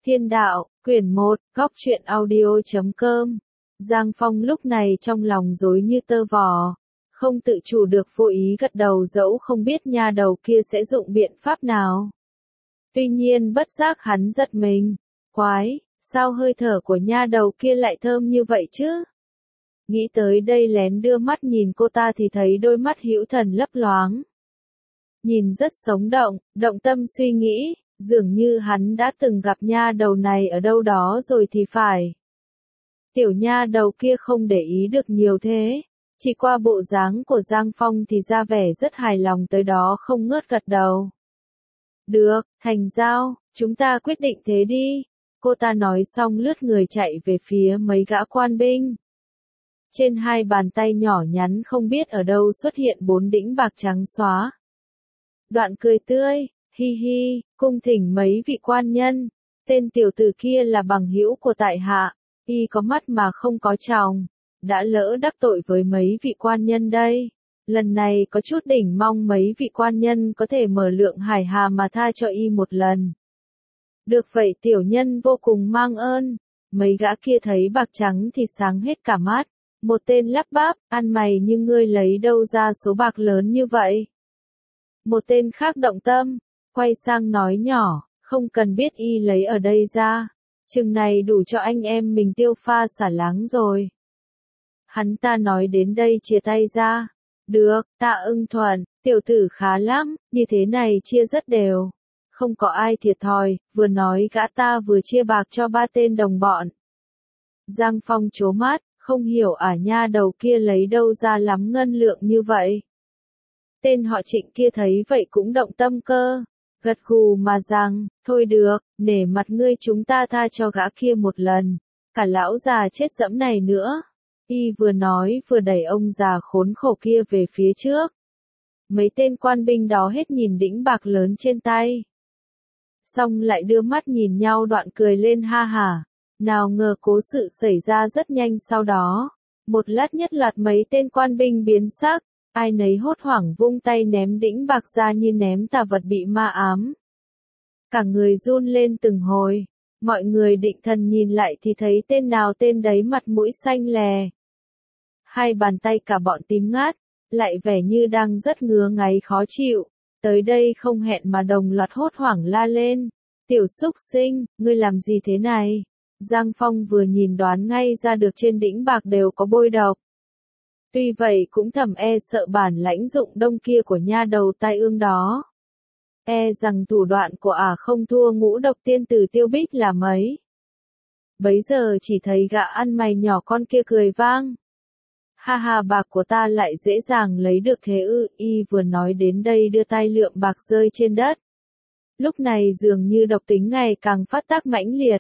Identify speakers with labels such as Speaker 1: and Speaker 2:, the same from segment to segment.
Speaker 1: Thiên đạo, quyển 1, góc truyện audio.com. Giang Phong lúc này trong lòng rối như tơ vò, không tự chủ được vô ý gật đầu dẫu không biết nha đầu kia sẽ dụng biện pháp nào. Tuy nhiên bất giác hắn giật mình, quái, sao hơi thở của nha đầu kia lại thơm như vậy chứ? Nghĩ tới đây lén đưa mắt nhìn cô ta thì thấy đôi mắt hữu thần lấp loáng. Nhìn rất sống động, động tâm suy nghĩ, dường như hắn đã từng gặp nha đầu này ở đâu đó rồi thì phải. Tiểu nha đầu kia không để ý được nhiều thế, chỉ qua bộ dáng của Giang Phong thì ra vẻ rất hài lòng tới đó không ngớt gật đầu. Được, thành giao, chúng ta quyết định thế đi. Cô ta nói xong lướt người chạy về phía mấy gã quan binh. Trên hai bàn tay nhỏ nhắn không biết ở đâu xuất hiện 4 đĩnh bạc trắng xóa. Đoạn cười tươi, hi hi, cung thỉnh mấy vị quan nhân, tên tiểu tử kia là bằng hữu của tại hạ, y có mắt mà không có tròng, đã lỡ đắc tội với mấy vị quan nhân đây. Lần này có chút đỉnh mong mấy vị quan nhân có thể mở lượng hải hà mà tha cho y một lần. Được vậy tiểu nhân vô cùng mang ơn. Mấy gã kia thấy bạc trắng thì sáng hết cả mắt. Một tên lắp bắp, ăn mày như ngươi lấy đâu ra số bạc lớn như vậy? Một tên khác động tâm, quay sang nói nhỏ, không cần biết y lấy ở đây ra. Chừng này đủ cho anh em mình tiêu pha xả láng rồi. Hắn ta nói đến đây chia tay ra. Được, tạ ưng thuận, tiểu tử khá lắm, như thế này chia rất đều. Không có ai thiệt thòi, vừa nói gã ta vừa chia bạc cho 3 tên đồng bọn. Giang Phong trố mắt, không hiểu nha đầu kia lấy đâu ra lắm ngân lượng như vậy. Tên họ Trịnh kia thấy vậy cũng động tâm cơ, gật gù mà rằng, thôi được, nể mặt ngươi chúng ta tha cho gã kia một lần, cả lão già chết dẫm này nữa. Y vừa nói vừa đẩy ông già khốn khổ kia về phía trước. Mấy tên quan binh đó hết nhìn đĩnh bạc lớn trên tay. Xong lại đưa mắt nhìn nhau đoạn cười lên ha hả. Nào ngờ cố sự xảy ra rất nhanh sau đó. Một lát nhất loạt mấy tên quan binh biến sắc, ai nấy hốt hoảng vung tay ném đĩnh bạc ra như ném tà vật bị ma ám. Cả người run lên từng hồi, mọi người định thần nhìn lại thì thấy tên nào tên đấy mặt mũi xanh lè. Hai bàn tay cả bọn tím ngát, lại vẻ như đang rất ngứa ngáy khó chịu, tới đây không hẹn mà đồng loạt hốt hoảng la lên. Tiểu súc sinh, ngươi làm gì thế này? Giang Phong vừa nhìn đoán ngay ra được trên đĩnh bạc đều có bôi độc. Tuy vậy cũng thầm sợ bản lãnh dụng đông kia của nha đầu tai ương đó. Rằng thủ đoạn của không thua ngũ độc tiên tử Tiêu Bích là mấy. Bấy giờ chỉ thấy gã ăn mày nhỏ con kia cười vang. Ha ha, bạc của ta lại dễ dàng lấy được thế ư? Y vừa nói đến đây đưa tay lượm bạc rơi trên đất. Lúc này dường như độc tính ngày càng phát tác mãnh liệt.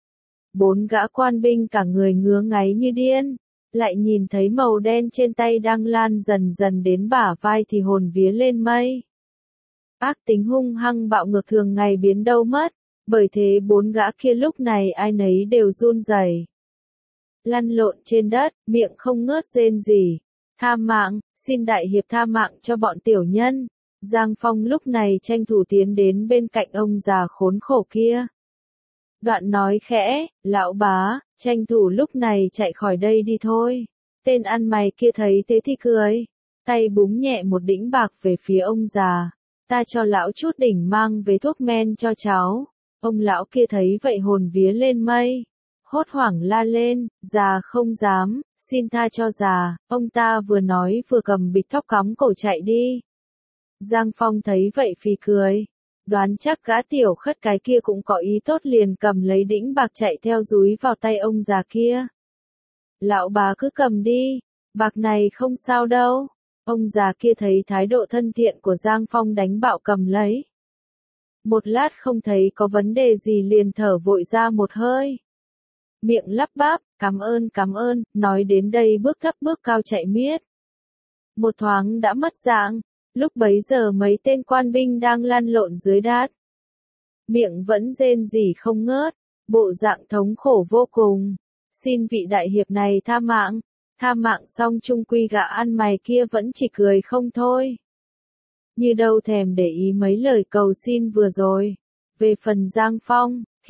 Speaker 1: 4 gã quan binh cả người ngứa ngáy như điên, lại nhìn thấy màu đen trên tay đang lan dần dần đến bả vai thì hồn vía lên mây. Ác tính hung hăng bạo ngược thường ngày biến đâu mất, bởi thế 4 gã kia lúc này ai nấy đều run rẩy, lăn lộn trên đất, miệng không ngớt rên rỉ. Tha mạng, xin đại hiệp tha mạng cho bọn tiểu nhân. Giang Phong lúc này tranh thủ tiến đến bên cạnh ông già khốn khổ kia. Đoạn nói khẽ, lão bá, tranh thủ lúc này chạy khỏi đây đi thôi. Tên ăn mày kia thấy thế thì cười, tay búng nhẹ một đĩnh bạc về phía ông già. Ta cho lão chút đỉnh mang về thuốc men cho cháu. Ông lão kia thấy vậy hồn vía lên mây, hốt hoảng la lên, già không dám, xin tha cho già. Ông ta vừa nói vừa cầm bịch thóc cắm cổ chạy đi. Giang Phong thấy vậy phì cười, đoán chắc gã tiểu khất cái kia cũng có ý tốt liền cầm lấy đĩnh bạc chạy theo dúi vào tay ông già kia. Lão bà cứ cầm đi, bạc này không sao đâu. Ông già kia thấy thái độ thân thiện của Giang Phong đánh bạo cầm lấy. Một lát không thấy có vấn đề gì liền thở vội ra một hơi. Miệng lắp bắp, cảm ơn, nói đến đây bước thấp bước cao chạy miết. Một thoáng đã mất dạng, lúc bấy giờ mấy tên quan binh đang lăn lộn dưới đát. Miệng vẫn rên rỉ không ngớt, bộ dạng thống khổ vô cùng. Xin vị đại hiệp này tha mạng xong chung quy gã ăn mày kia vẫn chỉ cười không thôi. Như đâu thèm để ý mấy lời cầu xin vừa rồi. Về phần Giang Phong,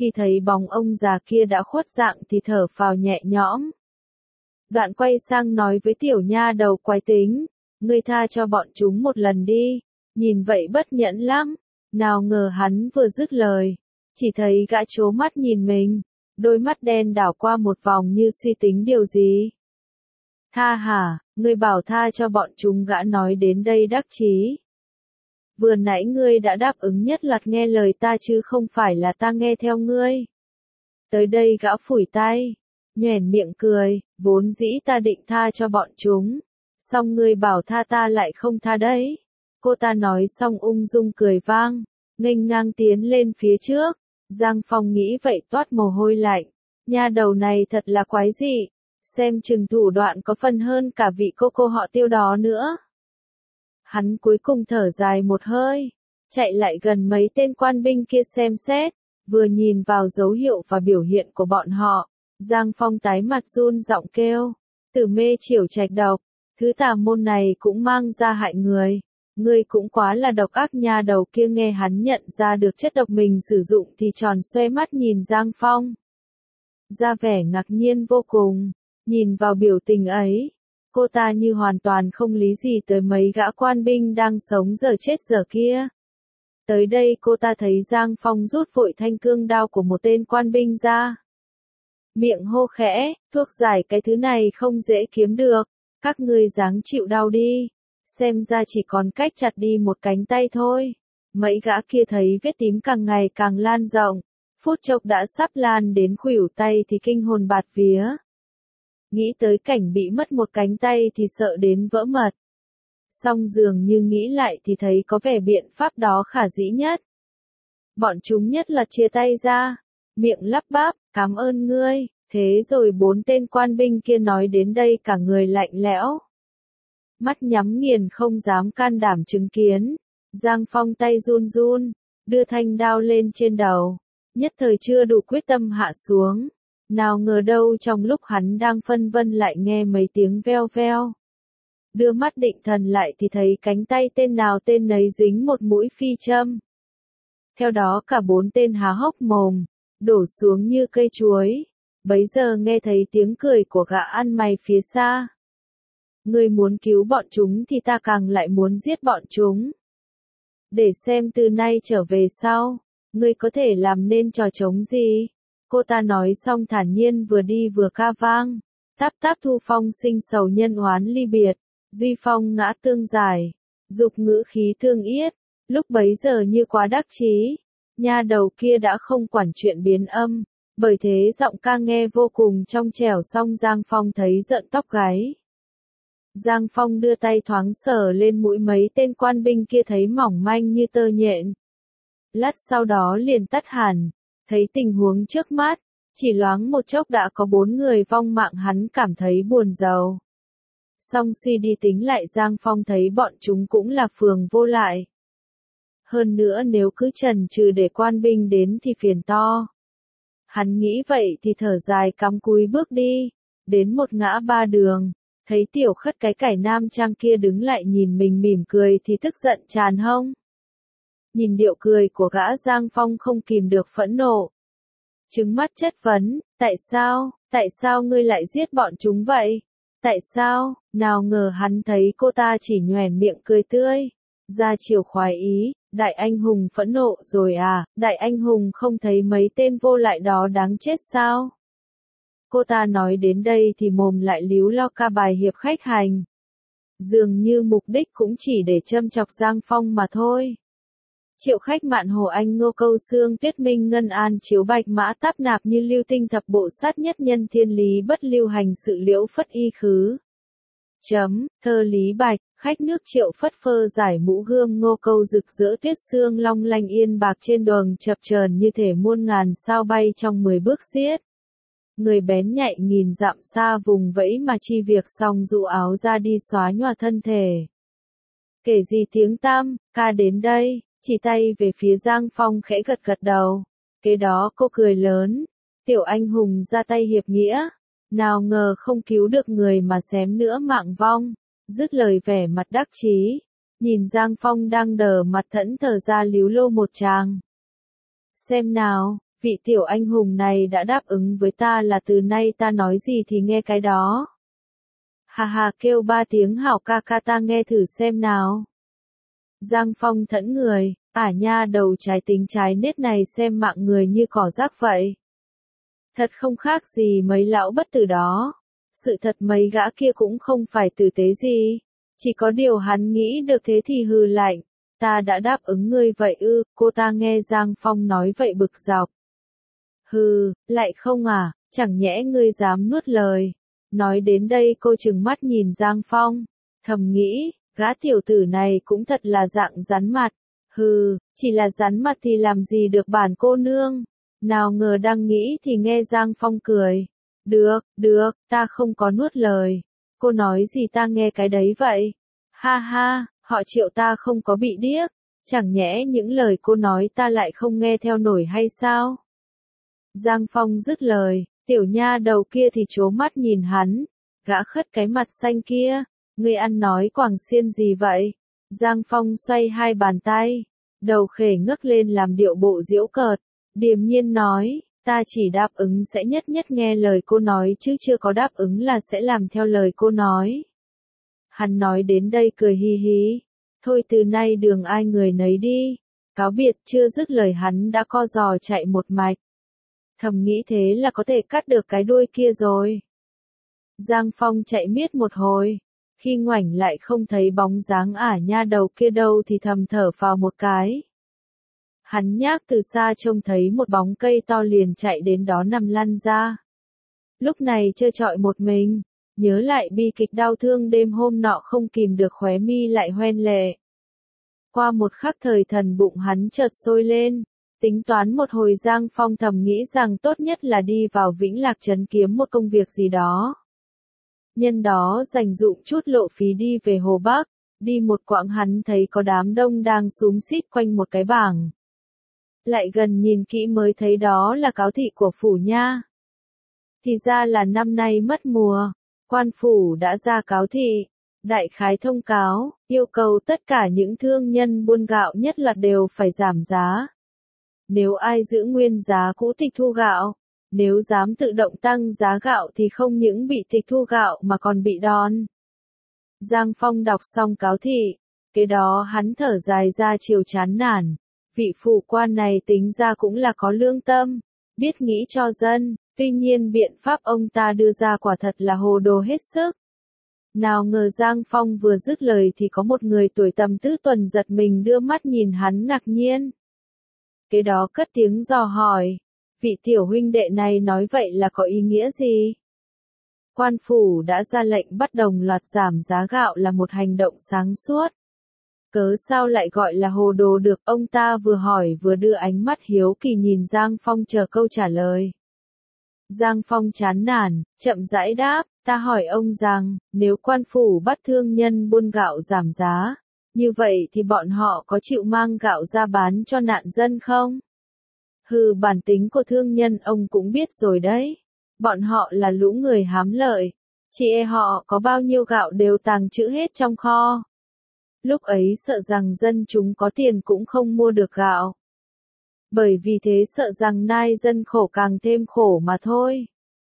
Speaker 1: Khi thấy bóng ông già kia đã khuất dạng thì thở phào nhẹ nhõm. Đoạn quay sang nói với tiểu nha đầu quái tính, ngươi tha cho bọn chúng một lần đi, nhìn vậy bất nhẫn lắm. Nào ngờ hắn vừa dứt lời, chỉ thấy gã trố mắt nhìn mình, đôi mắt đen đảo qua một vòng như suy tính điều gì. Tha hả, ngươi bảo tha cho bọn chúng, gã nói đến đây đắc chí. Vừa nãy ngươi đã đáp ứng nhất loạt nghe lời ta chứ không phải là ta nghe theo ngươi. Tới đây gã phủi tay, nhoẻn miệng cười, vốn dĩ ta định tha cho bọn chúng, xong ngươi bảo tha ta lại không tha đấy. Cô ta nói xong ung dung cười vang, nghênh ngang tiến lên phía trước. Giang Phong nghĩ vậy toát mồ hôi lạnh, nha đầu này thật là quái dị, xem chừng thủ đoạn có phần hơn cả vị cô họ Tiêu đó nữa. Hắn cuối cùng thở dài một hơi, chạy lại gần mấy tên quan binh kia xem xét, vừa nhìn vào dấu hiệu và biểu hiện của bọn họ, Giang Phong tái mặt run giọng kêu, Tử Mê Chiểu Trạch độc, thứ tà môn này cũng mang ra hại người. Ngươi cũng quá là độc ác. Nha đầu kia nghe hắn nhận ra được chất độc mình sử dụng thì tròn xoe mắt nhìn Giang Phong. Ra vẻ ngạc nhiên vô cùng, nhìn vào biểu tình ấy, cô ta như hoàn toàn không lý gì tới mấy gã quan binh đang sống giờ chết giờ kia. Tới đây cô ta thấy Giang Phong rút vội thanh cương đao của một tên quan binh ra. Miệng hô khẽ, thuốc giải cái thứ này không dễ kiếm được, các ngươi ráng chịu đau đi. Xem ra chỉ còn cách chặt đi một cánh tay thôi. Mấy gã kia thấy vết tím càng ngày càng lan rộng, phút chốc đã sắp lan đến khuỷu tay thì kinh hồn bạt vía. Nghĩ tới cảnh bị mất một cánh tay thì sợ đến vỡ mật. Song dường như nghĩ lại thì thấy có vẻ biện pháp đó khả dĩ nhất. Bọn chúng nhất là chia tay ra, miệng lắp bắp, cảm ơn ngươi. Thế rồi bốn tên quan binh kia nói đến đây cả người lạnh lẽo. Mắt nhắm nghiền không dám can đảm chứng kiến. Giang Phong tay run run, đưa thanh đao lên trên đầu, nhất thời chưa đủ quyết tâm hạ xuống. Nào ngờ đâu trong lúc hắn đang phân vân lại nghe mấy tiếng veo veo. Đưa mắt định thần lại thì thấy cánh tay tên nào tên nấy dính một mũi phi châm. Theo đó cả bốn tên há hốc mồm, đổ xuống như cây chuối. Bấy giờ nghe thấy tiếng cười của gã ăn mày phía xa. Ngươi muốn cứu bọn chúng thì ta càng lại muốn giết bọn chúng. Để xem từ nay trở về sau, ngươi có thể làm nên trò trống gì? Cô ta nói xong thản nhiên vừa đi vừa ca vang. Táp táp thu phong sinh sầu nhân oán ly biệt, duy phong ngã tương giải, dục ngữ khí thương yết. Lúc bấy giờ như quá đắc chí, nha đầu kia đã không quản chuyện biến âm, bởi thế giọng ca nghe vô cùng trong trẻo. Song Giang Phong thấy giận tóc gáy. Giang Phong đưa tay thoáng sờ lên mũi mấy tên quan binh kia thấy mỏng manh như tơ nhện. Lát sau đó liền tắt hẳn, thấy tình huống trước mắt, chỉ loáng một chốc đã có 4 người vong mạng, hắn cảm thấy buồn rầu. Song suy đi tính lại Giang Phong thấy bọn chúng cũng là phường vô lại. Hơn nữa nếu cứ chần chừ để quan binh đến thì phiền to. Hắn nghĩ vậy thì thở dài cắm cúi bước đi, đến một ngã ba đường. Thấy tiểu khất cái cải nam trang kia đứng lại nhìn mình mỉm cười thì tức giận tràn hông. Nhìn điệu cười của gã Giang Phong không kìm được phẫn nộ. Trừng mắt chất vấn, tại sao ngươi lại giết bọn chúng vậy? Tại sao? Nào ngờ hắn thấy cô ta chỉ nhoẻn miệng cười tươi. Ra chiều khoái ý, đại anh hùng phẫn nộ rồi à, đại anh hùng không thấy mấy tên vô lại đó đáng chết sao? Cô ta nói đến đây thì mồm lại líu lo ca bài hiệp khách hành. Dường như mục đích cũng chỉ để châm chọc Giang Phong mà thôi. Triệu khách mạn hồ anh ngô câu xương tuyết minh ngân an chiếu bạch mã táp nạp như lưu tinh thập bộ sát nhất nhân thiên lý bất lưu hành sự liễu phất y khứ. Thơ Lý Bạch, khách nước Triệu phất phơ giải mũ gươm ngô câu rực rỡ tuyết xương long lanh yên bạc trên đường chập chờn như thể muôn ngàn sao bay trong 10 bước xiết. Người bén nhạy nghìn dặm xa vùng vẫy mà chi việc xong dụ áo ra đi xóa nhòa thân thể. Kể gì tiếng tăm, ca đến đây, chỉ tay về phía Giang Phong khẽ gật gật đầu. Kế đó cô cười lớn, tiểu anh hùng ra tay hiệp nghĩa, nào ngờ không cứu được người mà xém nữa mạng vong. Dứt lời vẻ mặt đắc chí, nhìn Giang Phong đang đờ mặt thẫn thờ ra líu lô một tràng. Xem nào, Vị tiểu anh hùng này đã đáp ứng với ta là từ nay ta nói gì thì nghe cái đó. Hà hà kêu 3 tiếng hảo ca ca ta nghe thử xem nào. Giang Phong thẫn người, nha đầu trái tính trái nết này xem mạng người như cỏ rác vậy. Thật không khác gì mấy lão bất tử đó. Sự thật mấy gã kia cũng không phải tử tế gì. Chỉ có điều hắn nghĩ được thế thì hừ lạnh. Ta đã đáp ứng ngươi vậy ư, cô ta nghe Giang Phong nói vậy bực dọc. Hừ, lại không à, chẳng nhẽ ngươi dám nuốt lời. Nói đến đây cô trừng mắt nhìn Giang Phong, thầm nghĩ, gã tiểu tử này cũng thật là dạng rắn mặt. Hừ, chỉ là rắn mặt thì làm gì được bản cô nương. Nào ngờ đang nghĩ thì nghe Giang Phong cười. Được, ta không có nuốt lời. Cô nói gì ta nghe cái đấy vậy? Ha ha, họ Triệu ta không có bị điếc. Chẳng nhẽ những lời cô nói ta lại không nghe theo nổi hay sao? Giang Phong dứt lời, tiểu nha đầu kia thì trố mắt nhìn hắn. Gã khất cái mặt xanh kia, ngươi ăn nói quảng xiên gì vậy? Giang Phong xoay hai bàn tay, đầu khề ngước lên làm điệu bộ giễu cợt, điềm nhiên nói, ta chỉ đáp ứng sẽ nhất nhất nghe lời cô nói chứ chưa có đáp ứng là sẽ làm theo lời cô nói. Hắn nói đến đây cười hi hí, thôi từ nay đường ai người nấy đi. Cáo biệt chưa dứt lời hắn đã co giò chạy một mạch. Thầm nghĩ thế là có thể cắt được cái đuôi kia rồi. Giang Phong chạy miết một hồi, khi ngoảnh lại không thấy bóng dáng nha đầu kia đâu thì thầm thở phào một cái. Hắn nhác từ xa trông thấy một bóng cây to liền chạy đến đó nằm lăn ra. Lúc này trơ trọi một mình, nhớ lại bi kịch đau thương đêm hôm nọ không kìm được khóe mi lại hoen lệ. Qua một khắc thời thần bụng hắn chợt sôi lên. Tính toán một hồi Giang Phong thầm nghĩ rằng tốt nhất là đi vào Vĩnh Lạc Trấn kiếm một công việc gì đó. Nhân đó dành dụm chút lộ phí đi về Hồ Bắc, đi một quãng hắn thấy có đám đông đang xúm xít quanh một cái bảng. Lại gần nhìn kỹ mới thấy đó là cáo thị của phủ nha. Thì ra là năm nay mất mùa, quan phủ đã ra cáo thị, đại khái thông cáo, yêu cầu tất cả những thương nhân buôn gạo nhất loạt đều phải giảm giá. Nếu ai giữ nguyên giá cũ tịch thu gạo, nếu dám tự động tăng giá gạo thì không những bị tịch thu gạo mà còn bị đòn. Giang Phong đọc xong cáo thị, cái đó hắn thở dài ra chiều chán nản. Vị phủ quan này tính ra cũng là có lương tâm, biết nghĩ cho dân, tuy nhiên biện pháp ông ta đưa ra quả thật là hồ đồ hết sức. Nào ngờ Giang Phong vừa dứt lời thì có một người tuổi tầm tứ tuần giật mình đưa mắt nhìn hắn ngạc nhiên. Cái đó cất tiếng dò hỏi, vị tiểu huynh đệ này nói vậy là có ý nghĩa gì? Quan phủ đã ra lệnh bắt đồng loạt giảm giá gạo là một hành động sáng suốt. Cớ sao lại gọi là hồ đồ được? Ông ta vừa hỏi vừa đưa ánh mắt hiếu kỳ nhìn Giang Phong chờ câu trả lời. Giang Phong chán nản, chậm rãi đáp, ta hỏi ông rằng, nếu quan phủ bắt thương nhân buôn gạo giảm giá, như vậy thì bọn họ có chịu mang gạo ra bán cho nạn dân không? Hừ, bản tính của thương nhân ông cũng biết rồi đấy. Bọn họ là lũ người hám lợi. Chỉ họ có bao nhiêu gạo đều tàng trữ hết trong kho. Lúc ấy sợ rằng dân chúng có tiền cũng không mua được gạo. Bởi vì thế sợ rằng nay dân khổ càng thêm khổ mà thôi.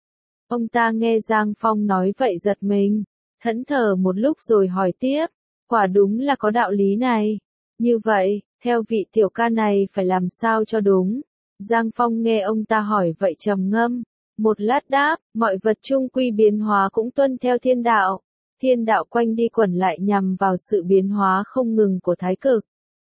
Speaker 1: Ông ta nghe Giang Phong nói vậy giật mình, thẫn thờ một lúc rồi hỏi tiếp, quả đúng là có đạo lý này. Như vậy, theo vị tiểu ca này phải làm sao cho đúng? Giang Phong nghe ông ta hỏi vậy trầm ngâm, một lát đáp, mọi vật chung quy biến hóa cũng tuân theo thiên đạo. Thiên đạo quanh đi quẩn lại nhằm vào sự biến hóa không ngừng của thái cực.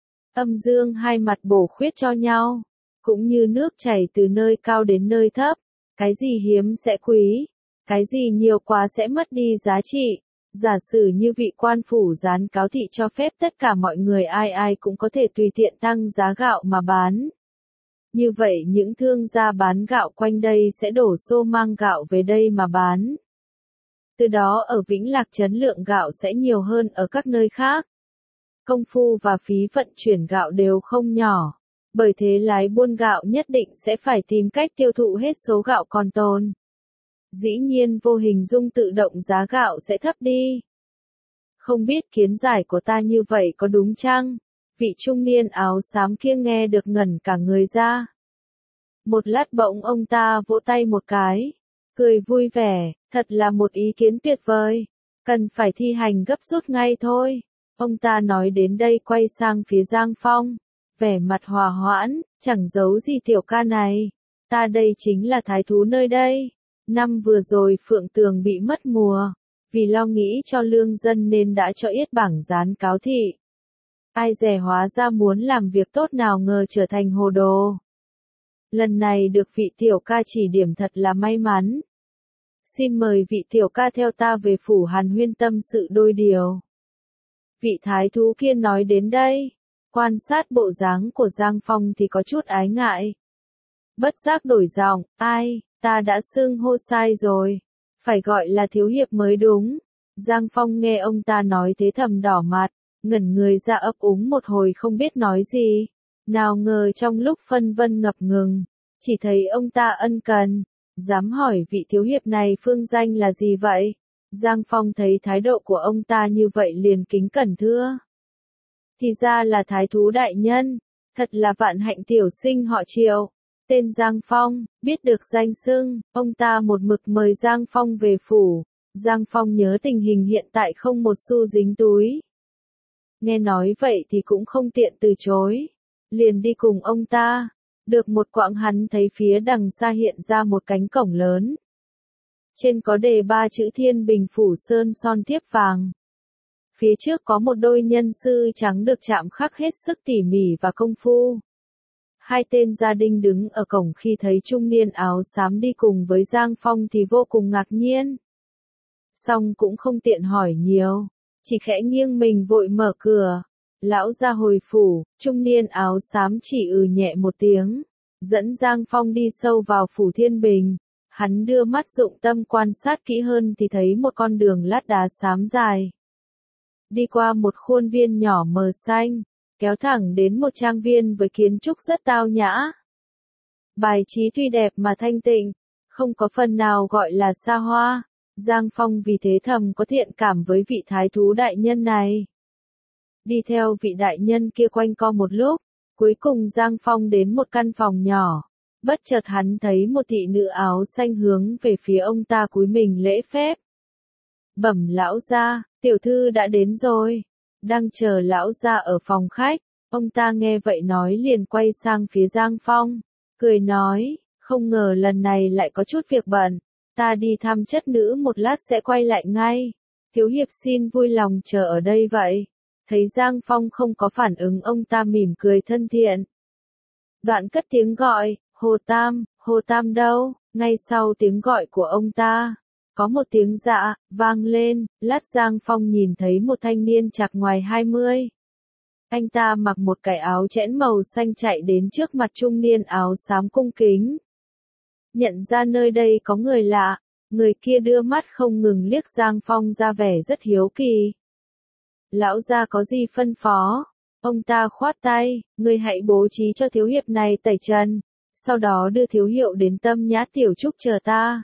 Speaker 1: Âm dương hai mặt bổ khuyết cho nhau, cũng như nước chảy từ nơi cao đến nơi thấp, cái gì hiếm sẽ quý, cái gì nhiều quá sẽ mất đi giá trị. Giả sử như vị quan phủ dán cáo thị cho phép tất cả mọi người ai ai cũng có thể tùy tiện tăng giá gạo mà bán. Như vậy những thương gia bán gạo quanh đây sẽ đổ xô mang gạo về đây mà bán. Từ đó ở Vĩnh Lạc Trấn lượng gạo sẽ nhiều hơn ở các nơi khác. Công phu và phí vận chuyển gạo đều không nhỏ. Bởi thế lái buôn gạo nhất định sẽ phải tìm cách tiêu thụ hết số gạo còn tồn. Dĩ nhiên vô hình dung tự động giá gạo sẽ thấp đi. Không biết kiến giải của ta như vậy có đúng chăng? Vị trung niên áo xám kia nghe được ngẩn cả người ra. Một lát bỗng ông ta vỗ tay một cái, cười vui vẻ, thật là một ý kiến tuyệt vời, cần phải thi hành gấp rút ngay thôi. Ông ta nói đến đây quay sang phía Giang Phong, vẻ mặt hòa hoãn, chẳng giấu gì tiểu ca này, ta đây chính là thái thú nơi đây. Năm vừa rồi Phượng Tường bị mất mùa, vì lo nghĩ cho lương dân nên đã cho yết bảng gián cáo thị. Ai dè hóa ra muốn làm việc tốt nào ngờ trở thành hồ đồ. Lần này được vị tiểu ca chỉ điểm thật là may mắn. Xin mời vị tiểu ca theo ta về phủ hàn huyên tâm sự đôi điều. Vị thái thú kia nói đến đây, quan sát bộ dáng của Giang Phong thì có chút ái ngại. Bất giác đổi giọng, ai, ta đã xưng hô sai rồi, phải gọi là thiếu hiệp mới đúng. Giang Phong nghe ông ta nói thế thầm đỏ mặt, ngẩn người ra ấp úng một hồi không biết nói gì. Nào ngờ trong lúc phân vân ngập ngừng, chỉ thấy ông ta ân cần, dám hỏi vị thiếu hiệp này phương danh là gì vậy? Giang Phong thấy thái độ của ông ta như vậy liền kính cẩn thưa. Thì ra là thái thú đại nhân, thật là vạn hạnh tiểu sinh họ Triệu, tên Giang Phong, biết được danh xưng, ông ta một mực mời Giang Phong về phủ. Giang Phong nhớ tình hình hiện tại không một xu dính túi. Nghe nói vậy thì cũng không tiện từ chối, liền đi cùng ông ta. Được một quãng hắn thấy phía đằng xa hiện ra một cánh cổng lớn. Trên có đề 3 chữ Thiên Bình Phủ Sơn son thiếp vàng. Phía trước có một đôi nhân sư trắng được chạm khắc hết sức tỉ mỉ và công phu. Hai tên gia đình đứng ở cổng khi thấy trung niên áo xám đi cùng với Giang Phong thì vô cùng ngạc nhiên. Song cũng không tiện hỏi nhiều, chỉ khẽ nghiêng mình vội mở cửa. Lão ra hồi phủ, trung niên áo xám chỉ nhẹ một tiếng, dẫn Giang Phong đi sâu vào phủ Thiên Bình. Hắn đưa mắt dụng tâm quan sát kỹ hơn thì thấy một con đường lát đá xám dài. Đi qua một khuôn viên nhỏ mờ xanh, kéo thẳng đến một trang viên với kiến trúc rất tao nhã. Bài trí tuy đẹp mà thanh tịnh, không có phần nào gọi là xa hoa. Giang Phong vì thế thầm có thiện cảm với vị thái thú đại nhân này. Đi theo vị đại nhân kia quanh co một lúc, cuối cùng Giang Phong đến một căn phòng nhỏ. Bất chợt hắn thấy một thị nữ áo xanh hướng về phía ông ta cúi mình lễ phép. Bẩm lão gia, tiểu thư đã đến rồi, đang chờ lão gia ở phòng khách. Ông ta nghe vậy nói liền quay sang phía Giang Phong, cười nói, không ngờ lần này lại có chút việc bận, ta đi thăm chất nữ một lát sẽ quay lại ngay. Thiếu hiệp xin vui lòng chờ ở đây vậy. Thấy Giang Phong không có phản ứng, ông ta mỉm cười thân thiện. Đoạn cất tiếng gọi, Hồ Tam đâu? Ngay sau tiếng gọi của ông ta, có một tiếng dạ, vang lên, lát Giang Phong nhìn thấy một thanh niên chạc ngoài 20. Anh ta mặc một cái áo chẽn màu xanh chạy đến trước mặt trung niên áo xám cung kính. Nhận ra nơi đây có người lạ, người kia đưa mắt không ngừng liếc Giang Phong ra vẻ rất hiếu kỳ. Lão gia có gì phân phó? Ông ta khoát tay, ngươi hãy bố trí cho thiếu hiệp này tẩy trần, sau đó đưa thiếu hiệu đến Tâm Nhã Tiểu Trúc chờ ta.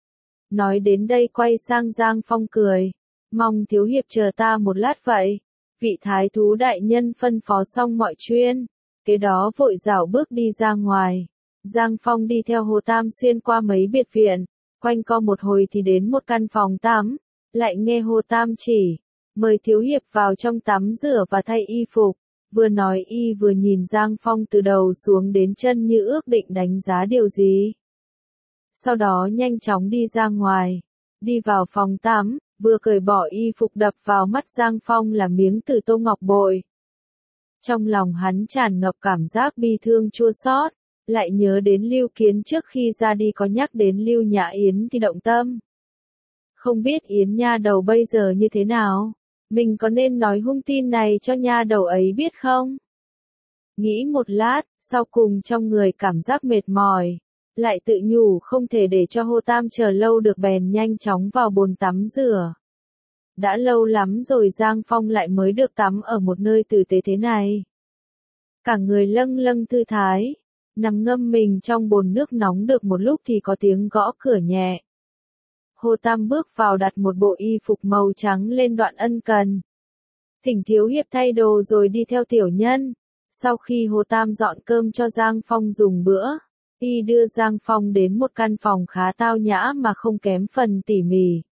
Speaker 1: Nói đến đây quay sang Giang Phong cười, mong thiếu hiệp chờ ta một lát vậy. Vị thái thú đại nhân phân phó xong mọi chuyện, kế đó vội rảo bước đi ra ngoài. Giang Phong đi theo Hồ Tam xuyên qua mấy biệt viện, quanh co một hồi thì đến một căn phòng tắm, lại nghe Hồ Tam chỉ, mời thiếu hiệp vào trong tắm rửa và thay y phục. Vừa nói y vừa nhìn Giang Phong từ đầu xuống đến chân như ước định đánh giá điều gì. Sau đó nhanh chóng đi ra ngoài, đi vào phòng tắm, vừa cởi bỏ y phục đập vào mắt Giang Phong là miếng từ tô ngọc bội. Trong lòng hắn tràn ngập cảm giác bi thương chua xót, lại nhớ đến Lưu Kiến trước khi ra đi có nhắc đến Lưu Nhã Yến thì động tâm. Không biết Yến nha đầu bây giờ như thế nào? Mình có nên nói hung tin này cho nha đầu ấy biết không? Nghĩ một lát, sau cùng trong người cảm giác mệt mỏi, lại tự nhủ không thể để cho Hồ Tam chờ lâu được bèn nhanh chóng vào bồn tắm rửa. Đã lâu lắm rồi Giang Phong lại mới được tắm ở một nơi tử tế thế này. Cả người lâng lâng thư thái, nằm ngâm mình trong bồn nước nóng được một lúc thì có tiếng gõ cửa nhẹ. Hồ Tam bước vào đặt một bộ y phục màu trắng lên, đoạn ân cần. Thỉnh thiếu hiệp thay đồ rồi đi theo tiểu nhân. Sau khi Hồ Tam dọn cơm cho Giang Phong dùng bữa, Y đưa Giang Phong đến một căn phòng khá tao nhã mà không kém phần tỉ mỉ.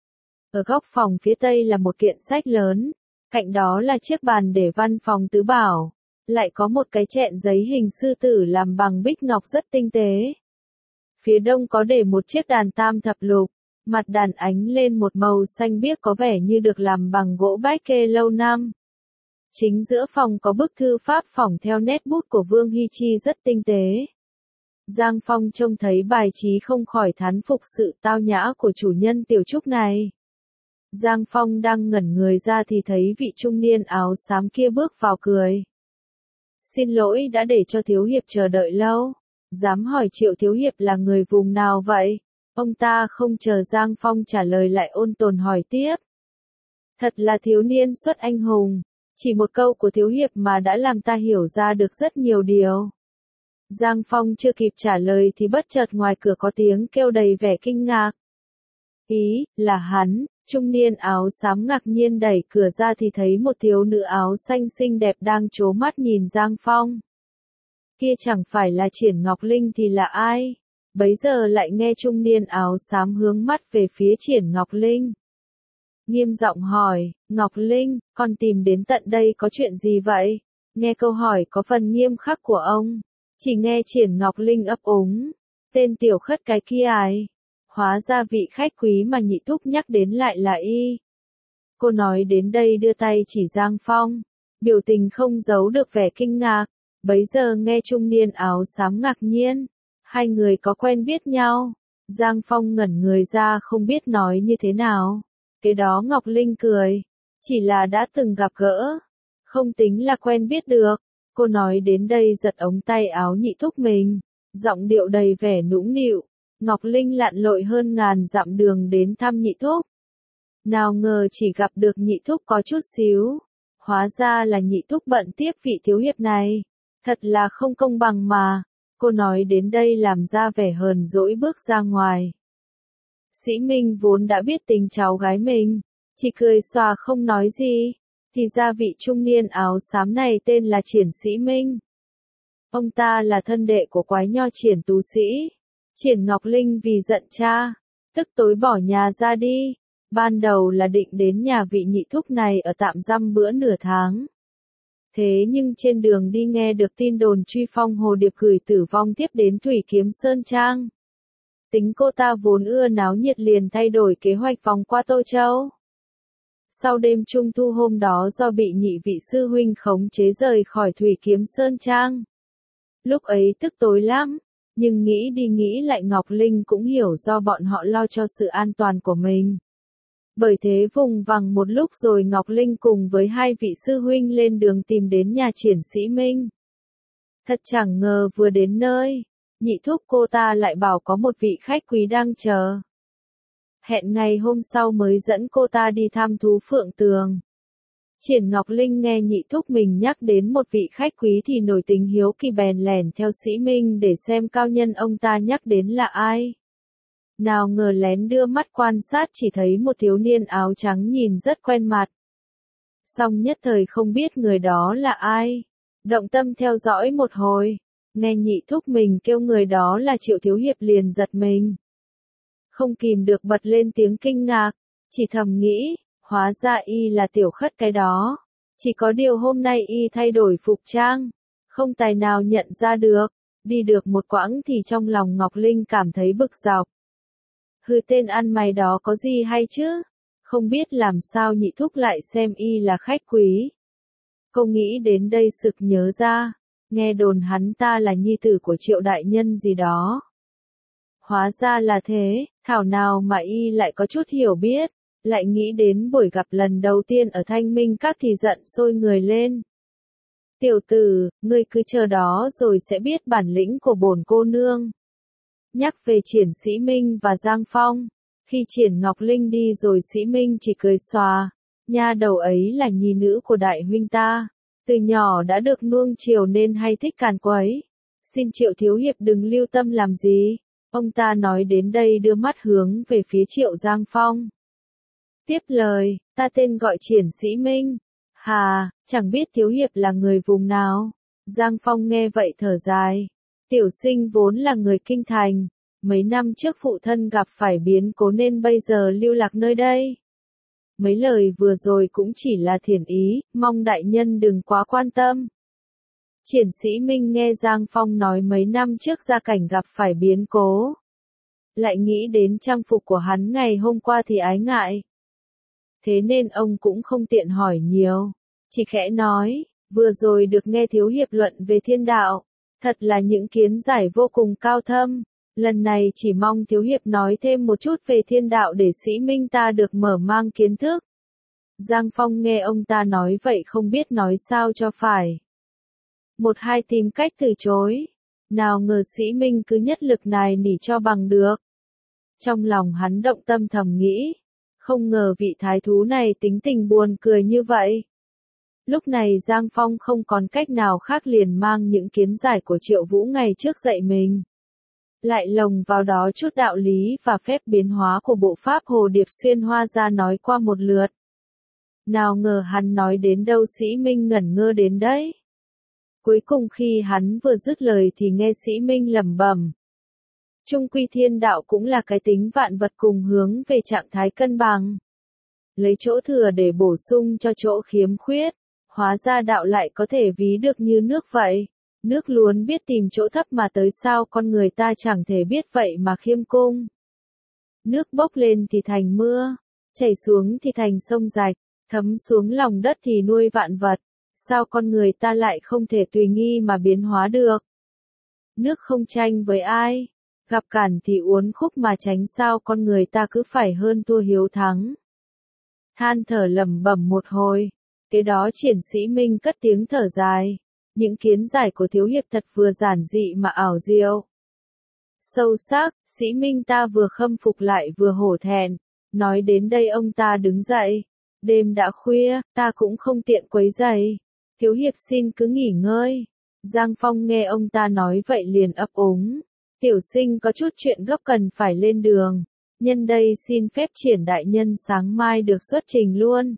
Speaker 1: Ở góc phòng phía tây là một kiện sách lớn, cạnh đó là chiếc bàn để văn phòng tứ bảo, lại có một cái chẹn giấy hình sư tử làm bằng bích ngọc rất tinh tế. Phía đông có để một chiếc đàn tam thập lục, mặt đàn ánh lên một màu xanh biếc có vẻ như được làm bằng gỗ bách kê lâu năm. Chính giữa phòng có bức thư pháp phỏng theo nét bút của Vương Hy Chi rất tinh tế. Giang Phong trông thấy bài trí không khỏi thán phục sự tao nhã của chủ nhân tiểu trúc này. Giang Phong đang ngẩn người ra thì thấy vị trung niên áo xám kia bước vào cười. Xin lỗi đã để cho thiếu hiệp chờ đợi lâu. Dám hỏi Triệu thiếu hiệp là người vùng nào vậy? Ông ta không chờ Giang Phong trả lời lại ôn tồn hỏi tiếp. Thật là thiếu niên xuất anh hùng. Chỉ một câu của thiếu hiệp mà đã làm ta hiểu ra được rất nhiều điều. Giang Phong chưa kịp trả lời thì bất chợt ngoài cửa có tiếng kêu đầy vẻ kinh ngạc. Ý, là hắn, trung niên áo xám ngạc nhiên đẩy cửa ra thì thấy một thiếu nữ áo xanh xinh đẹp đang trố mắt nhìn Giang Phong. Kia chẳng phải là Triển Ngọc Linh thì là ai? Bấy giờ lại nghe trung niên áo xám hướng mắt về phía Triển Ngọc Linh. Nghiêm giọng hỏi, Ngọc Linh, con tìm đến tận đây có chuyện gì vậy? Nghe câu hỏi có phần nghiêm khắc của ông. Chỉ nghe Triển Ngọc Linh ấp úng. Tên tiểu khất cái kia ai? Hóa ra vị khách quý mà nhị thúc nhắc đến lại là y. Cô nói đến đây đưa tay chỉ Giang Phong. Biểu tình không giấu được vẻ kinh ngạc. Bấy giờ nghe trung niên áo xám ngạc nhiên. Hai người có quen biết nhau. Giang Phong ngẩn người ra không biết nói như thế nào. Cái đó Ngọc Linh cười. Chỉ là đã từng gặp gỡ. Không tính là quen biết được. Cô nói đến đây giật ống tay áo nhị thúc mình. Giọng điệu đầy vẻ nũng nịu. Ngọc Linh lặn lội hơn ngàn dặm đường đến thăm nhị thúc. Nào ngờ chỉ gặp được nhị thúc có chút xíu. Hóa ra là nhị thúc bận tiếp vị thiếu hiệp này. Thật là không công bằng mà. Cô nói đến đây làm ra vẻ hờn dỗi bước ra ngoài. Sĩ Minh vốn đã biết tình cháu gái mình. Chỉ cười xòa không nói gì. Thì ra vị trung niên áo xám này tên là Triển Sĩ Minh. Ông ta là thân đệ của quái nho Triển Tú Sĩ. Triển Ngọc Linh vì giận cha, tức tối bỏ nhà ra đi. Ban đầu là định đến nhà vị nhị thúc này ở tạm dăm bữa nửa tháng. Thế nhưng trên đường đi nghe được tin đồn truy phong Hồ Điệp gửi tử vong tiếp đến Thủy Kiếm Sơn Trang. Tính cô ta vốn ưa náo nhiệt liền thay đổi kế hoạch vòng qua Tô Châu. Sau đêm trung thu hôm đó do bị nhị vị sư huynh khống chế rời khỏi Thủy Kiếm Sơn Trang. Lúc ấy tức tối lắm, nhưng nghĩ đi nghĩ lại Ngọc Linh cũng hiểu do bọn họ lo cho sự an toàn của mình. Bởi thế vùng vằng một lúc rồi Ngọc Linh cùng với hai vị sư huynh lên đường tìm đến nhà Triển Sĩ Minh. Thật chẳng ngờ vừa đến nơi, nhị thúc cô ta lại bảo có một vị khách quý đang chờ. Hẹn ngày hôm sau mới dẫn cô ta đi thăm thú Phượng Tường. Triển Ngọc Linh nghe nhị thúc mình nhắc đến một vị khách quý thì nổi tính hiếu kỳ bèn lẻn theo Sĩ Minh để xem cao nhân ông ta nhắc đến là ai. Nào ngờ lén đưa mắt quan sát chỉ thấy một thiếu niên áo trắng nhìn rất quen mặt. Song nhất thời không biết người đó là ai. Động tâm theo dõi một hồi, nghe nhị thúc mình kêu người đó là Triệu thiếu hiệp liền giật mình. Không kìm được bật lên tiếng kinh ngạc, chỉ thầm nghĩ, hóa ra y là tiểu khất cái đó. Chỉ có điều hôm nay y thay đổi phục trang, không tài nào nhận ra được. Đi được một quãng thì trong lòng Ngọc Linh cảm thấy bực dọc. Hừ, tên ăn mày đó có gì hay chứ? Không biết làm sao nhị thúc lại xem y là khách quý. Cô nghĩ đến đây sực nhớ ra, nghe đồn hắn ta là nhi tử của Triệu đại nhân gì đó. Hóa ra là thế, thảo nào mà y lại có chút hiểu biết, lại nghĩ đến buổi gặp lần đầu tiên ở Thanh Minh Các thì giận sôi người lên. Tiểu tử, ngươi cứ chờ đó rồi sẽ biết bản lĩnh của bổn cô nương. Nhắc về Triển Sĩ Minh và Giang Phong, khi Triển Ngọc Linh đi rồi Sĩ Minh chỉ cười xòa, nha đầu ấy là nhi nữ của đại huynh ta, từ nhỏ đã được nuông chiều nên hay thích càn quấy. Xin Triệu thiếu hiệp đừng lưu tâm làm gì. Ông ta nói đến đây đưa mắt hướng về phía Triệu Giang Phong. Tiếp lời, ta tên gọi Triển Sĩ Minh. Hà, chẳng biết thiếu hiệp là người vùng nào. Giang Phong nghe vậy thở dài. Tiểu Sinh vốn là người kinh thành, mấy năm trước phụ thân gặp phải biến cố nên bây giờ lưu lạc nơi đây. Mấy lời vừa rồi cũng chỉ là thiện ý, mong đại nhân đừng quá quan tâm. Triển Sĩ Minh nghe Giang Phong nói mấy năm trước gia cảnh gặp phải biến cố. Lại nghĩ đến trang phục của hắn ngày hôm qua thì ái ngại. Thế nên ông cũng không tiện hỏi nhiều. Chỉ khẽ nói, vừa rồi được nghe thiếu hiệp luận về thiên đạo. Thật là những kiến giải vô cùng cao thâm. Lần này chỉ mong thiếu hiệp nói thêm một chút về thiên đạo để Sĩ Minh ta được mở mang kiến thức. Giang Phong nghe ông ta nói vậy không biết nói sao cho phải. Một hai tìm cách từ chối. Nào ngờ Sĩ Minh cứ nhất lực nài nỉ cho bằng được. Trong lòng hắn động tâm thầm nghĩ. Không ngờ vị thái thú này tính tình buồn cười như vậy. Lúc này Giang Phong không còn cách nào khác liền mang những kiến giải của Triệu Vũ ngày trước dạy mình. Lại lồng vào đó chút đạo lý và phép biến hóa của bộ pháp Hồ Điệp Xuyên Hoa ra nói qua một lượt. Nào ngờ hắn nói đến đâu Sĩ Minh ngẩn ngơ đến đấy. Cuối cùng khi hắn vừa dứt lời thì nghe Sĩ Minh lẩm bẩm. Trung quy thiên đạo cũng là cái tính vạn vật cùng hướng về trạng thái cân bằng. Lấy chỗ thừa để bổ sung cho chỗ khiếm khuyết. Hóa ra đạo lại có thể ví được như nước vậy. Nước luôn biết tìm chỗ thấp mà tới sao con người ta chẳng thể biết vậy mà khiêm cung. Nước bốc lên thì thành mưa, chảy xuống thì thành sông rạch, thấm xuống lòng đất thì nuôi vạn vật. Sao con người ta lại không thể tùy nghi mà biến hóa được? Nước không tranh với ai, gặp cản thì uốn khúc mà tránh sao con người ta cứ phải hơn thua hiếu thắng. Than thở lẩm bẩm một hồi, kế đó Triển Sĩ Minh cất tiếng thở dài. Những kiến giải của thiếu hiệp thật vừa giản dị mà ảo diệu. Sâu sắc, Sĩ Minh ta vừa khâm phục lại vừa hổ thẹn. Nói đến đây ông ta đứng dậy. Đêm đã khuya, ta cũng không tiện quấy rầy. Thiếu hiệp xin cứ nghỉ ngơi. Giang Phong nghe ông ta nói vậy liền ấp úng. Tiểu sinh có chút chuyện gấp cần phải lên đường. Nhân đây xin phép Triển đại nhân sáng mai được xuất trình luôn.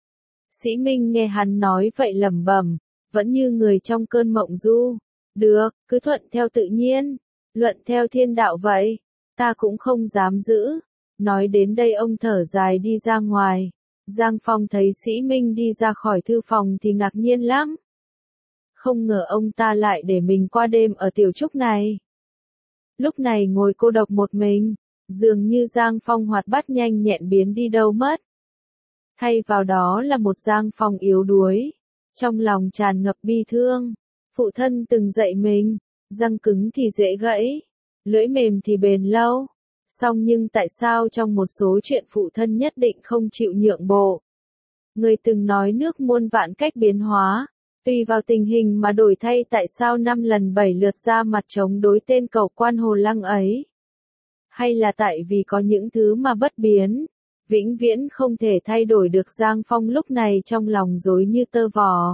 Speaker 1: Sĩ Minh nghe hắn nói vậy lẩm bẩm. Vẫn như người trong cơn mộng du. Được, cứ thuận theo tự nhiên. Luận theo thiên đạo vậy. Ta cũng không dám giữ. Nói đến đây ông thở dài đi ra ngoài. Giang Phong thấy Sĩ Minh đi ra khỏi thư phòng thì ngạc nhiên lắm. Không ngờ ông ta lại để mình qua đêm ở tiểu trúc này. Lúc này ngồi cô độc một mình. Dường như Giang Phong hoạt bát nhanh nhẹn biến đi đâu mất. Thay vào đó là một Giang Phong yếu đuối. Trong lòng tràn ngập bi thương, phụ thân từng dạy mình, răng cứng thì dễ gãy, lưỡi mềm thì bền lâu. Song nhưng tại sao trong một số chuyện phụ thân nhất định không chịu nhượng bộ? Người từng nói nước muôn vạn cách biến hóa, tùy vào tình hình mà đổi thay tại sao 5 lần 7 lượt ra mặt chống đối tên cầu quan Hồ Lăng ấy? Hay là tại vì có những thứ mà bất biến? Vĩnh viễn không thể thay đổi được. Giang Phong lúc này trong lòng rối như tơ vò.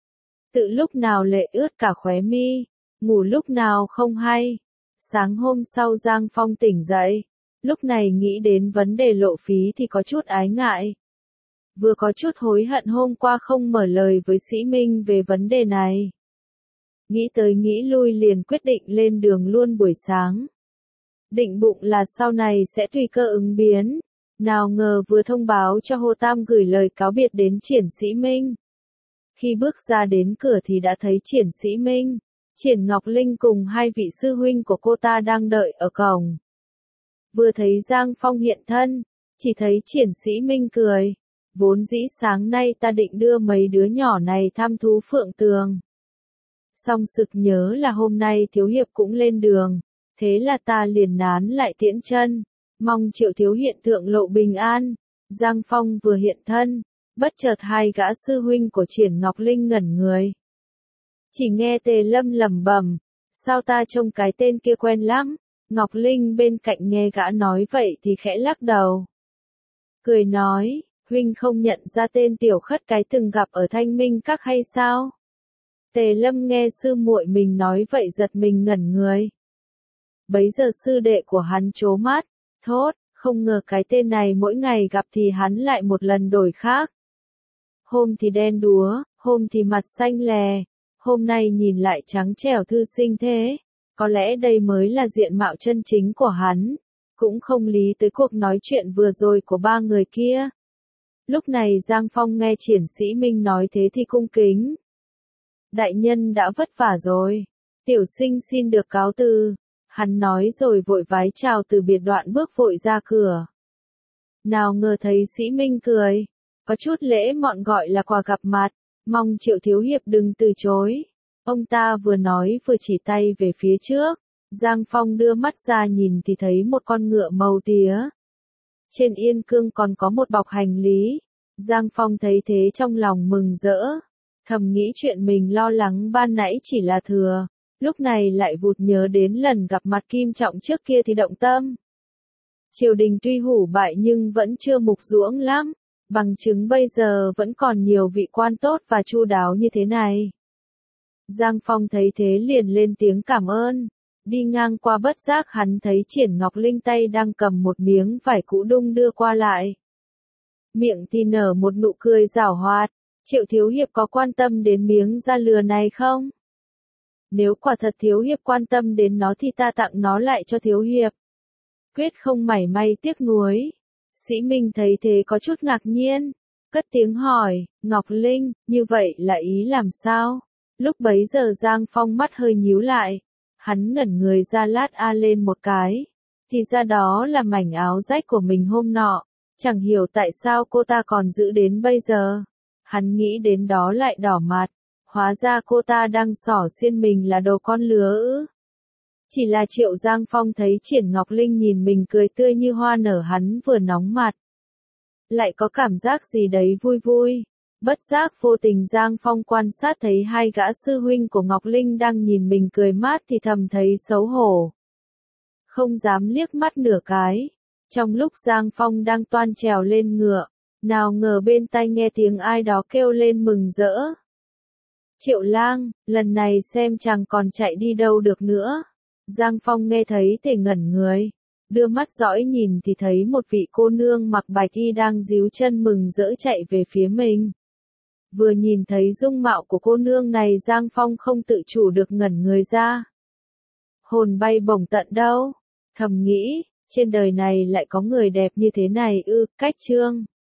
Speaker 1: Tự lúc nào lệ ướt cả khóe mi, ngủ lúc nào không hay. Sáng hôm sau Giang Phong tỉnh dậy, lúc này nghĩ đến vấn đề lộ phí thì có chút ái ngại. Vừa có chút hối hận hôm qua không mở lời với Sĩ Minh về vấn đề này. Nghĩ tới nghĩ lui liền quyết định lên đường luôn buổi sáng. Định bụng là sau này sẽ tùy cơ ứng biến. Nào ngờ vừa thông báo cho Hồ Tam gửi lời cáo biệt đến Triển Sĩ Minh. Khi bước ra đến cửa thì đã thấy Triển Sĩ Minh, Triển Ngọc Linh cùng hai vị sư huynh của cô ta đang đợi ở cổng. Vừa thấy Giang Phong hiện thân, chỉ thấy Triển Sĩ Minh cười. Vốn dĩ sáng nay ta định đưa mấy đứa nhỏ này thăm thú Phượng Tường. Song sực nhớ là hôm nay thiếu hiệp cũng lên đường, thế là ta liền nán lại tiễn chân. Mong Triệu thiếu hiện thượng lộ bình an. Giang Phong vừa hiện thân, bất chợt hai gã sư huynh của Triển Ngọc Linh ngẩn người. Chỉ nghe Tề Lâm lẩm bẩm, sao ta trông cái tên kia quen lắm. Ngọc Linh bên cạnh nghe gã nói vậy thì khẽ lắc đầu. Cười nói, huynh không nhận ra tên tiểu khất cái từng gặp ở Thanh Minh Các hay sao? Tề Lâm nghe sư muội mình nói vậy giật mình ngẩn người. Bấy giờ sư đệ của hắn trố mắt. Thốt, không ngờ cái tên này mỗi ngày gặp thì hắn lại một lần đổi khác. Hôm thì đen đúa, hôm thì mặt xanh lè, hôm nay nhìn lại trắng trẻo thư sinh thế. Có lẽ đây mới là diện mạo chân chính của hắn, cũng không lý tới cuộc nói chuyện vừa rồi của ba người kia. Lúc này Giang Phong nghe Triển Sĩ Minh nói thế thì cung kính. Đại nhân đã vất vả rồi, tiểu sinh xin được cáo từ. Hắn nói rồi vội vái chào từ biệt đoạn bước vội ra cửa. Nào ngờ thấy Sĩ Minh cười, có chút lễ mọn gọi là quà gặp mặt, mong Triệu thiếu hiệp đừng từ chối. Ông ta vừa nói vừa chỉ tay về phía trước, Giang Phong đưa mắt ra nhìn thì thấy một con ngựa màu tía. Trên yên cương còn có một bọc hành lý, Giang Phong thấy thế trong lòng mừng rỡ, thầm nghĩ chuyện mình lo lắng ban nãy chỉ là thừa, lúc này lại vụt nhớ đến lần gặp mặt Kim Trọng trước kia thì động tâm. Triều đình tuy hủ bại nhưng vẫn chưa mục ruỗng lắm, bằng chứng bây giờ vẫn còn nhiều vị quan tốt và chu đáo như thế này. Giang Phong thấy thế liền lên tiếng cảm ơn, đi ngang qua bất giác hắn thấy Triển Ngọc Linh tay đang cầm một miếng vải cũ đung đưa qua lại. Miệng thì nở một nụ cười giảo hoạt, Triệu thiếu hiệp có quan tâm đến miếng da lừa này không? Nếu quả thật thiếu hiệp quan tâm đến nó thì ta tặng nó lại cho thiếu hiệp. Quyết không mảy may tiếc nuối. Sĩ Minh thấy thế có chút ngạc nhiên, cất tiếng hỏi, Ngọc Linh, như vậy là ý làm sao? Lúc bấy giờ Giang Phong mắt hơi nhíu lại, hắn ngẩn người ra lát lên một cái, thì ra đó là mảnh áo rách của mình hôm nọ, chẳng hiểu tại sao cô ta còn giữ đến bây giờ. Hắn nghĩ đến đó lại đỏ mặt, hóa ra cô ta đang xỏ xiên mình là đồ con lứa ư. Chỉ là Triệu Giang Phong thấy Triển Ngọc Linh nhìn mình cười tươi như hoa nở hắn vừa nóng mặt. Lại có cảm giác gì đấy vui vui. Bất giác vô tình Giang Phong quan sát thấy hai gã sư huynh của Ngọc Linh đang nhìn mình cười mát thì thầm thấy xấu hổ. Không dám liếc mắt nửa cái. Trong lúc Giang Phong đang toan trèo lên ngựa, nào ngờ bên tai nghe tiếng ai đó kêu lên mừng rỡ. Triệu lang, lần này xem chàng còn chạy đi đâu được nữa. Giang Phong nghe thấy thì ngẩn người, đưa mắt dõi nhìn thì thấy một vị cô nương mặc bạch y đang díu chân mừng rỡ chạy về phía mình. Vừa nhìn thấy dung mạo của cô nương này Giang Phong không tự chủ được ngẩn người ra. Hồn bay bổng tận đâu, thầm nghĩ, trên đời này lại có người đẹp như thế này ư, cách chương.